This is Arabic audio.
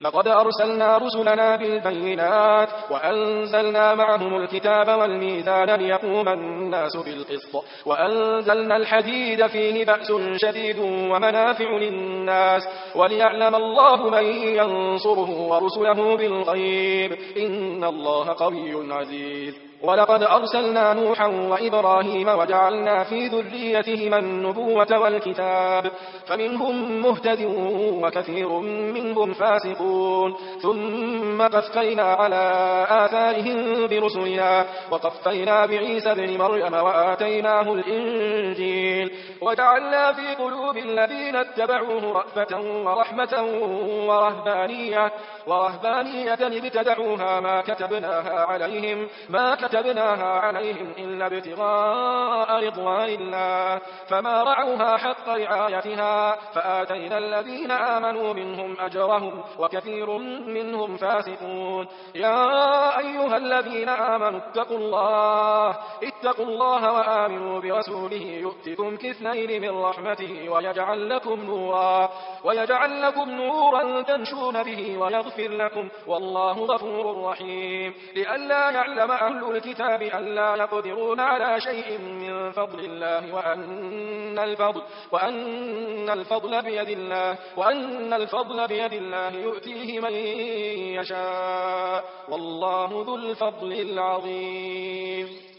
لقد أرسلنا رسلنا بالبينات وأنزلنا معهم الكتاب والميزان ليقوم الناس بالقسط وأنزلنا الحديد فيه بأس شديد ومنافع للناس وليعلم الله من ينصره ورسله بالغيب إن الله قوي عزيز. ولقد أرسلنا نوحا وإبراهيم وجعلنا في ذريتهما النبوة والكتاب فمنهم مهتد وكثير منهم فاسقون ثم قفينا على آثارهم برسلنا وقفينا بعيسى ابن مريم وآتيناه الإنجيل وجعلنا في قلوب الذين اتبعوه رأفة ورحمة ورهبانية ابتدعوها ما كتبناها عليهم إلا ابتغاء رضوان الله فما رعوها حق رعايتها فآتينا الذين آمنوا منهم أجرهم وكثير منهم فاسقون. يا أيها الذين آمنوا اتقوا الله وآمنوا برسوله يؤتكم كفلين من رحمته ويجعل لكم نورا تمشون به ويغفر لكم والله غفور رحيم. لئلا يعلم أهل الكتاب ألا يقدرون على شيء من فضل الله وأن الفضل بيد الله يؤتيه من يشاء والله ذو الفضل العظيم.